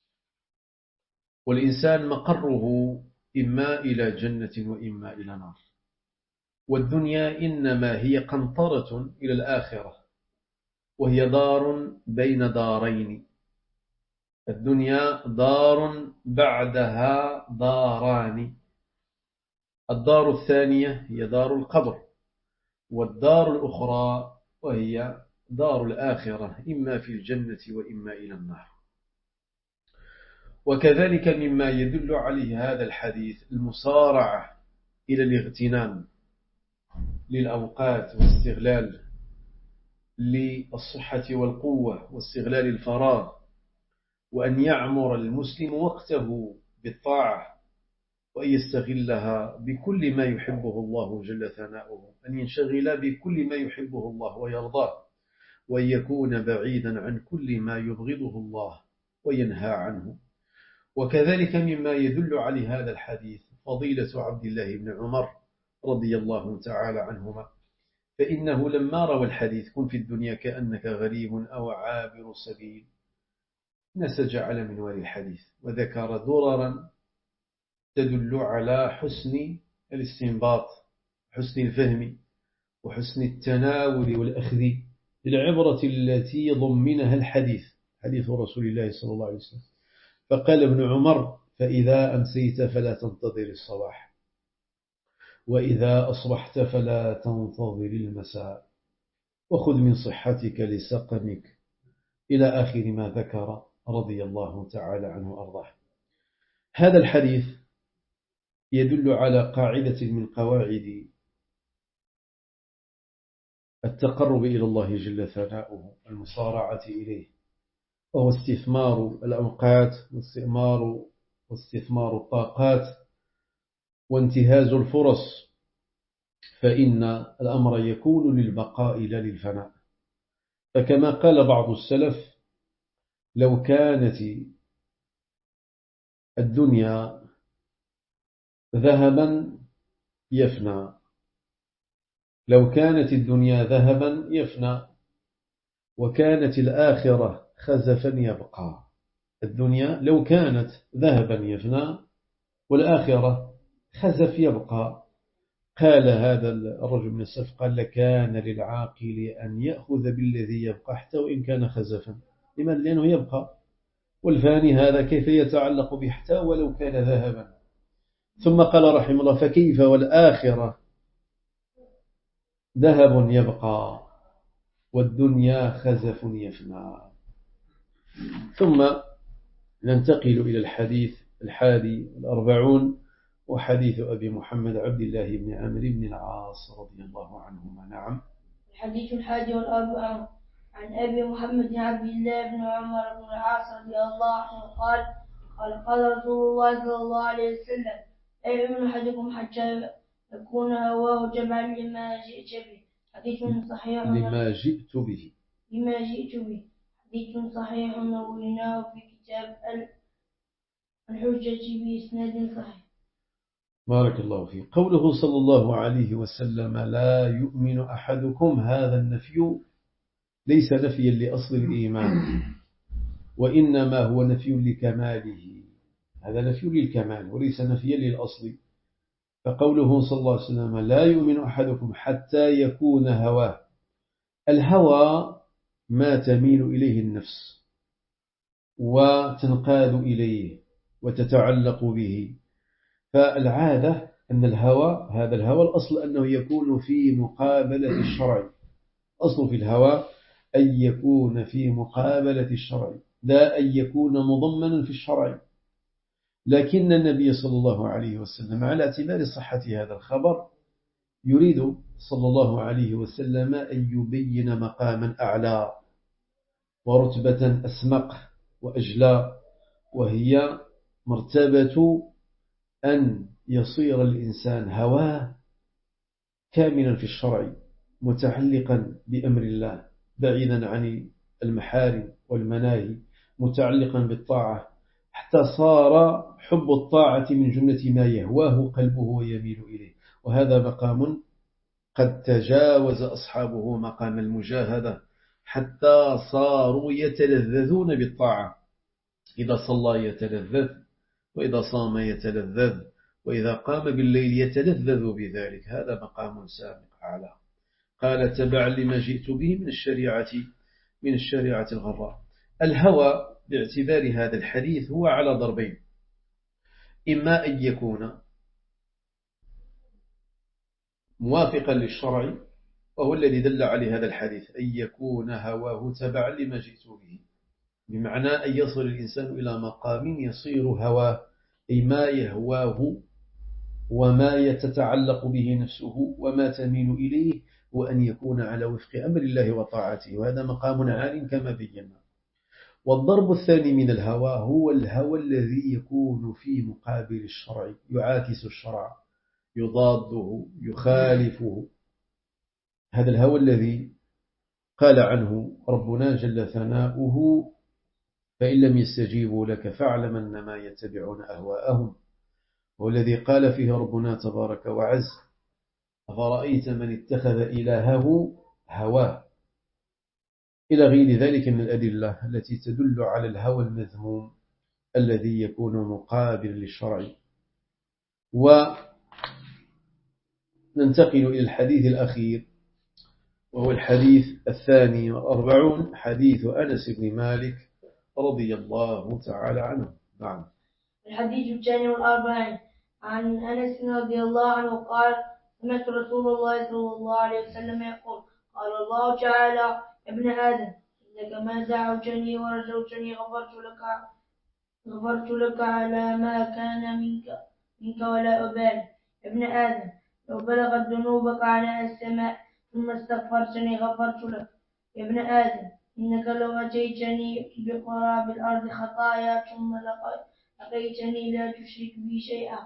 [SPEAKER 1] والإنسان مقره إما إلى جنة وإما إلى نار، والدنيا إنما هي قنطرة إلى الآخرة، وهي دار بين دارين. الدنيا دار بعدها داران، الدار الثانية هي دار القبر، والدار الأخرى وهي دار الآخرة، إما في الجنة وإما إلى النار. وكذلك مما يدل عليه هذا الحديث المسارعة إلى الاغتنام للأوقات واستغلال للصحة والقوة واستغلال الفراغ، وأن يعمر المسلم وقته بالطاعة، وأن يستغلها بكل ما يحبه الله جل ثناؤه، أن ينشغل بكل ما يحبه الله ويرضاه، وأن يكون بعيدا عن كل ما يبغضه الله وينهى عنه. وكذلك مما يدل على هذا الحديث فضيلة عبد الله بن عمر رضي الله تعالى عنهما، فإنه لما روى الحديث: كن في الدنيا كأنك غريب أو عابر سبيل، نسج على منوال الحديث وذكر دررا تدل على حسن الاستنباط، حسن الفهم، وحسن التناول والأخذ للعبرة التي ضمنها الحديث. حديث رسول الله صلى الله عليه وسلم. فقال ابن عمر: فإذا أمسيت فلا تنتظر الصباح، وإذا أصبحت فلا تنتظر المساء، وخذ من صحتك لسقمك، إلى آخر ما ذكر رضي الله تعالى عنه وأرضاه. هذا الحديث يدل على قاعدة من قواعد التقرب إلى الله جل ثناؤه، المصارعة إليه، وهو استثمار الأوقات واستثمار الطاقات وانتهاز الفرص، فإن الأمر يكون للبقاء لا للفناء. فكما قال بعض السلف: لو كانت الدنيا ذهبا يفنى، لو كانت الدنيا ذهبا يفنى، وكانت الآخرة خزفا يبقى. الدنيا لو كانت ذهبا يفنى والآخرة خزف يبقى. قال هذا الرجل من السلف: قال: لكان للعاقل أن يأخذ بالذي يبقى حتى وإن كان خزفا. لماذا؟ لأنه يبقى، والفاني هذا كيف يتعلق بحتى ولو كان ذهبا. ثم قال رحمه الله: فكيف والآخرة ذهب يبقى والدنيا خزف يفنى. ثم ننتقل إلى الحديث 41، وحديث أبي محمد عبد الله بن عمرو بن العاص رضي الله عنهما. نعم.
[SPEAKER 2] الحديث 41 عن أبي محمد عبد الله بن عمر بن العاص رضي الله عنه قال رسول الله صلى الله عليه وسلم: لا يؤمن أحدكم حتى يكون هواه تبعا لما جئت به. حديث صحيح.
[SPEAKER 1] لما جئت به.
[SPEAKER 2] حديث صحيح رويناه في كتاب الحجة بإسناد صحيح.
[SPEAKER 1] بارك الله فيه. قوله صلى الله عليه وسلم: لا يؤمن أحدكم، هذا النفي ليس نفيا لأصل الإيمان، وإنما هو نفي لكماله. هذا نفي للكمال وليس نفيا للأصل. فقوله صلى الله عليه وسلم: لا يؤمن أحدكم حتى يكون هواه. الهوى ما تميل إليه النفس وتنقاد إليه وتتعلق به. فالعادة أن الهوى، هذا الهوى الأصل أنه يكون في مقابلة الشرع. أصل في الهوى أن يكون في مقابلة الشرع، لا أن يكون مضمنا في الشرع. لكن النبي صلى الله عليه وسلم على اعتبار صحة هذا الخبر يريد صلى الله عليه وسلم أن يبين مقاما أعلى ورتبة أسمق وأجلى، وهي مرتبة أن يصير الإنسان هواه كاملا في الشرع، متعلقا بأمر الله، بعيدا عن المحارم والمناهي، متعلقا بالطاعة، حتى صار حب الطاعة من جملة ما يهواه قلبه ويميل إليه. وهذا مقام قد تجاوز أصحابه مقام المجاهدة، حتى صاروا يتلذذون بالطاعة. إذا صلى يتلذذ، وإذا صام يتلذذ، وإذا قام بالليل يتلذذ بذلك. هذا مقام سابق أعلى. قال: تبعا لما جئت به من الشريعة الغراء. الهوى باعتبار هذا الحديث هو على ضربين: إما أن يكون موافقا للشرع، وهو الذي دل عليه هذا الحديث، أن يكون هواه تبعا لما جئت به، بمعنى أن يصل الإنسان إلى مقام يصير هواه، أي ما يهواه وما يتتعلق به نفسه وما تميل إليه، وأن يكون على وفق أمر الله وطاعته، وهذا مقام عال كما بينا. والضرب الثاني من الهوى هو الهوى الذي يكون في مقابل الشرع، يعاكس الشرع، يضاده، يخالفه. هذا الهوى الذي قال عنه ربنا جل ثناؤه: فإن لم يستجيبوا لك فاعلم أنما يتبعون أهواءهم. والذي قال فيه ربنا تبارك وعز: أفرأيت من اتخذ إلهه هواه، إلى غير ذلك من الأدلة التي تدل على الهوى المذموم الذي يكون مقابل للشرع. وننتقل إلى الحديث الأخير، وهو الحديث 42، حديث أنس بن مالك رضي الله تعالى عنهم. نعم.
[SPEAKER 2] الحديث الثاني والأربعين عن أنس رضي الله عنه قال سمعت رسول الله صلى الله عليه وسلم يقول قال الله تعالى يا ابن آدم إنك ما دعوتني ورجوتني غفرت لك على ما كان منك ولا أبالي. يا ابن آدم لو بلغت ذنوبك عنان السماء ثم استغفرتني غفرت لك. يا ابن آدم إنك لو أتيتني بقراب الأرض خطايا ثم لقيتني لا تشرك بي شيئا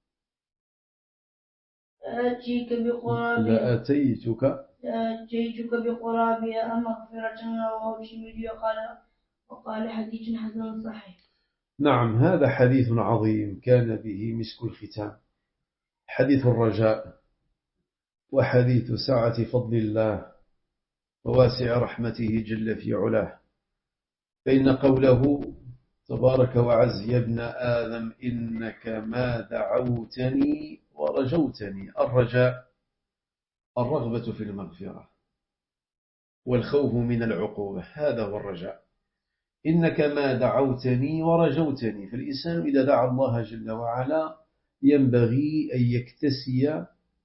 [SPEAKER 2] لأتيتك بقرابها مغفرة. رواه الترمذي وقال حديث حسن صحيح.
[SPEAKER 1] نعم، هذا حديث عظيم كان به مسك الختام، حديث الرجاء وحديث سعة فضل الله وواسع رحمته جل في علاه. فإن قوله تبارك وعز يا ابن آدم إنك ما دعوتني ورجوتني، الرجاء الرغبة في المغفرة والخوف من العقوبة، هذا هو الرجاء. إنك ما دعوتني ورجوتني، فالإنسان إذا دعا الله جل وعلا ينبغي أن يكتسي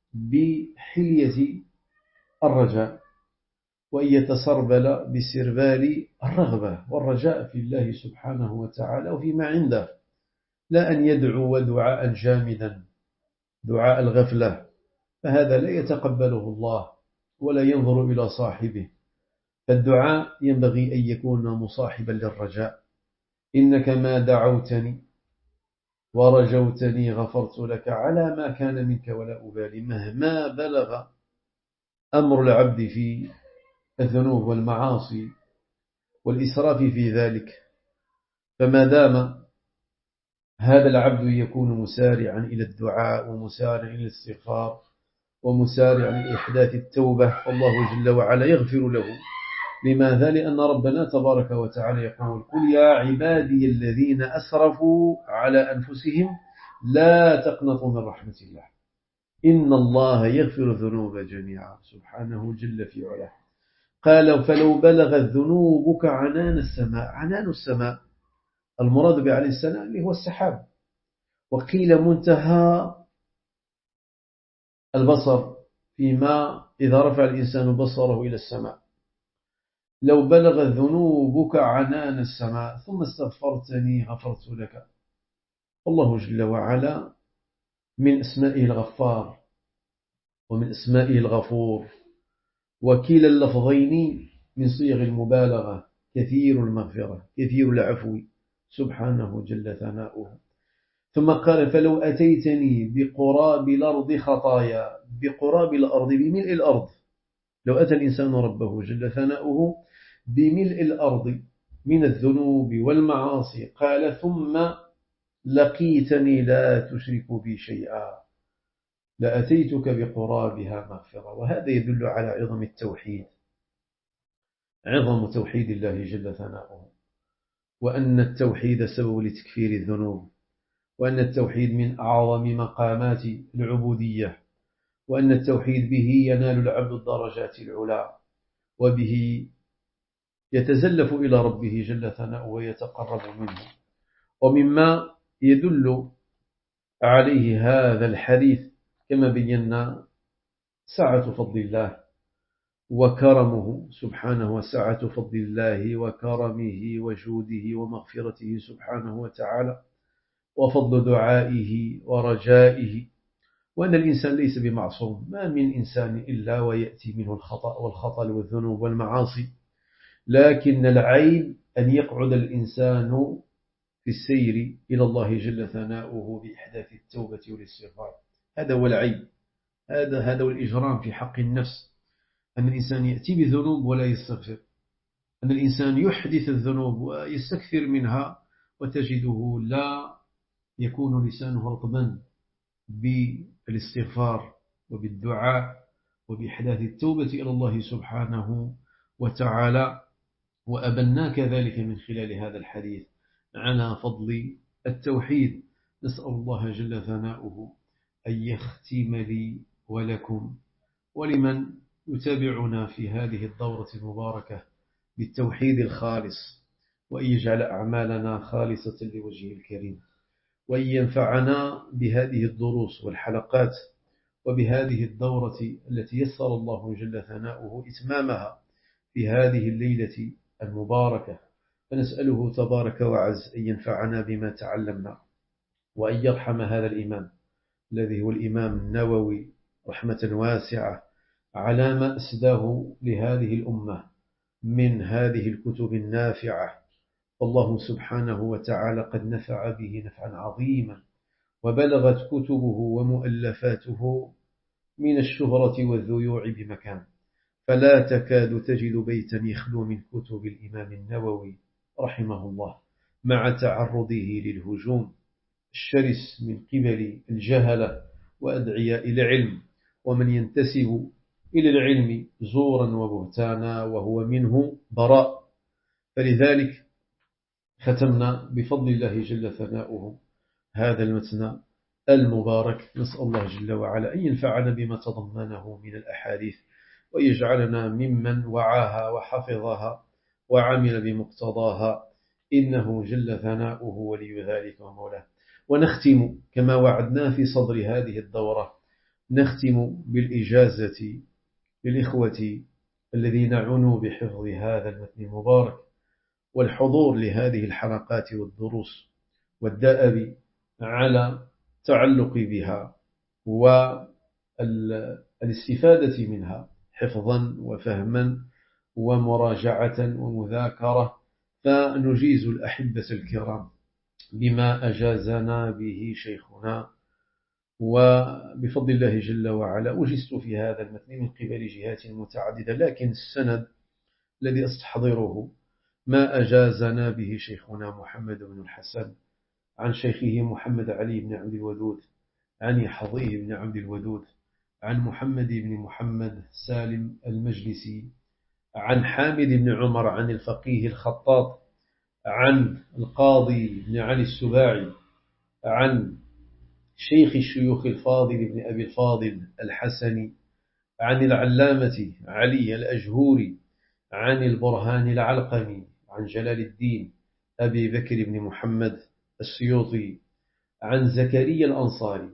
[SPEAKER 1] بحلية الرجاء وأن يتسربل بسربال الرغبة والرجاء في الله سبحانه وتعالى وفيما عنده، لا أن يدعو دعاء جامدا دعاء الغفلة، فهذا لا يتقبله الله ولا ينظر إلى صاحبه. فالدعاء ينبغي أن يكون مصاحبا للرجاء. إنك ما دعوتني ورجوتني غفرت لك على ما كان منك ولا أبالي. مهما بلغ أمر العبد في الذنوب والمعاصي والإسراف في ذلك، فما دام هذا العبد يكون مسارعا إلى الدعاء ومسارعا إلى الاستغفار ومسارعا إلى إحداث التوبة، الله جل وعلا يغفر له. لماذا؟ لأن ربنا تبارك وتعالى يقول قل يا عبادي الذين أسرفوا على أنفسهم لا تقنطوا من رحمة الله إن الله يغفر الذنوب جميعا سبحانه جل في علاه. قال فلو بلغت ذنوبك عنان السماء. عنان السماء المراد بعلي السماء اللي هو السحاب، وقيل منتهى البصر فيما إذا رفع الإنسان بصره إلى السماء. لو بلغت ذنوبك عنان السماء ثم استغفرتني غفرت لك. الله جل وعلا من اسمائه الغفار ومن اسمائه الغفور، وكلا اللفظين من صيغ المبالغة، كثير المغفرة كثير العفو سبحانه جل ثناؤه. ثم قال فلو أتيتني بقراب الأرض خطايا، بقراب الأرض بملء الأرض. لو أتى الإنسان ربه جل ثناؤه بملء الأرض من الذنوب والمعاصي، قال ثم لقيتني لا تشرك بي شيئا لأتيتك بقرابها مغفرة. وهذا يدل على عظم التوحيد، عظم توحيد الله جل ثناؤه، وأن التوحيد سبب لتكفير الذنوب، وأن التوحيد من أعظم مقامات العبودية، وأن التوحيد به ينال العبد الدرجات العلى، وبه يتزلف إلى ربه جل ثناؤه ويتقرب منه. ومما يدل عليه هذا الحديث كما بينا سعة فضل الله وكرمه سبحانه، وسعة فضل الله وكرمه وجوده ومغفرته سبحانه وتعالى، وفضل دعائه ورجائه، وأن الإنسان ليس بمعصوم، ما من إنسان إلا ويأتي منه الخطأ والخطل والذنوب والمعاصي، لكن العيب أن يقعد الإنسان في السير إلى الله جل ثناؤه بإحداث التوبة والاستغفار. هذا هو العيب، هذا هو الإجرام في حق النفس، أن الإنسان يأتي بذنوب ولا يستغفر، أن الإنسان يحدث الذنوب ويستكثر منها وتجده لا يكون لسانه رطبا بالاستغفار وبالدعاء وبإحداث التوبة إلى الله سبحانه وتعالى. وأبناك ذلك من خلال هذا الحديث على فضل التوحيد. نسأل الله جل ثناؤه أن يختم لي ولكم ولمن يتابعنا في هذه الدورة المباركة بالتوحيد الخالص وأن يجعل أعمالنا خالصة لوجهه الكريم، وأن ينفعنا بهذه الدروس والحلقات وبهذه الدورة التي يسر الله جل ثناؤه إتمامها في هذه الليلة المباركة. فنسأله تبارك وعز أن ينفعنا بما تعلمنا، وأن يرحم هذا الإمام الذي هو الإمام النووي رحمة واسعة على ما أسداه لهذه الأمة من هذه الكتب النافعة. والله سبحانه وتعالى قد نفع به نفعا عظيما، وبلغت كتبه ومؤلفاته من الشهرة والذيوع بمكان، فلا تكاد تجد بيتا يخلو من كتب الإمام النووي رحمه الله، مع تعرضه للهجوم الشرس من قبل الجهلة وأدعياء العلم ومن ينتسب إلى العلم زورا وبهتانا وهو منه براء. فلذلك ختمنا بفضل الله جل ثناؤه هذا المتن المبارك. نسأل الله جل وعلا أن ينفعنا بما تضمنه من الأحاديث، ويجعلنا ممن وعاها وحفظها وعمل بمقتضاها، إنه جل ثناؤه ولي ذلك ومولاه. ونختم كما وعدنا في صدر هذه الدورة، نختم بالإجازة للإخوة الذين عنوا بحفظ هذا المتن المبارك والحضور لهذه الحلقات والدروس والدأب على تعلق بها والاستفادة منها حفظا وفهما ومراجعة ومذاكرة، فنجيز الأحبة الكرام بما أجازنا به شيخنا. وبفضل الله جل وعلا أجزت في هذا المتن من قبل جهات متعددة، لكن السند الذي أستحضره ما أجازنا به شيخنا محمد بن الحسن عن شيخه محمد علي بن عبد الودود، عن يحظيه بن عبد الودود، عن محمد بن محمد سالم المجلسي، عن حامد بن عمر، عن الفقيه الخطاط، عن القاضي بن علي السباعي، عن شيخ الشيوخ الفاضل بن أبي الفاضل الحسني، عن العلامة علي الأجهوري، عن البرهان العلقمي، عن جلال الدين أبي بكر بن محمد السيوطي، عن زكريا الأنصاري،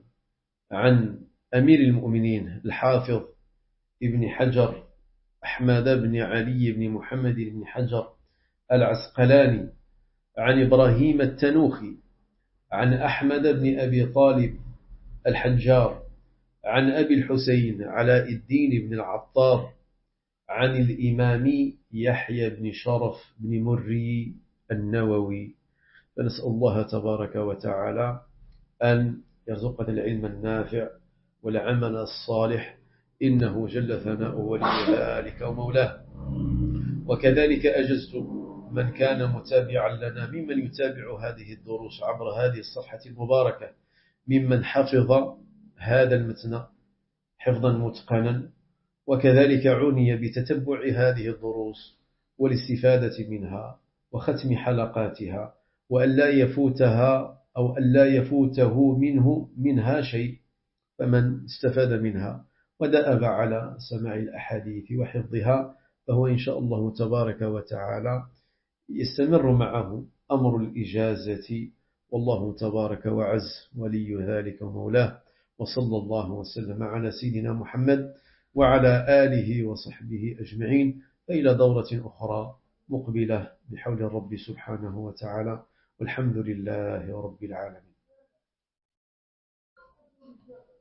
[SPEAKER 1] عن أمير المؤمنين الحافظ ابن حجر أحمد بن علي بن محمد بن حجر العسقلاني، عن إبراهيم التنوخي، عن أحمد بن أبي طالب الحجار، عن أبي الحسين علاء الدين بن العطار، عن الإمام يحيى بن شرف بن مري النووي. فنسأل الله تبارك وتعالى أن يرزقنا العلم النافع والعمل الصالح، إنه جل ثناؤه ولي ذلك ومولاه. وكذلك أجزت من كان متابعا لنا ممن يتابع هذه الدروس عبر هذه الصفحة المباركة، ممن حفظ هذا المتن حفظا متقنا، وكذلك عني بتتبع هذه الدروس والاستفادة منها وختم حلقاتها، وأن لا يفوتها أو أن لا يفوته منها شيء، فمن استفاد منها ودأب على سماع الأحاديث وحفظها فهو إن شاء الله تبارك وتعالى يستمر معه أمر الإجازة، والله تبارك وعز ولي ذلك ومولاه. وصلى الله وسلم على سيدنا محمد وعلى آله وصحبه أجمعين، فإلى دورة أخرى مقبلة بحول الرب سبحانه وتعالى، والحمد لله رب العالمين.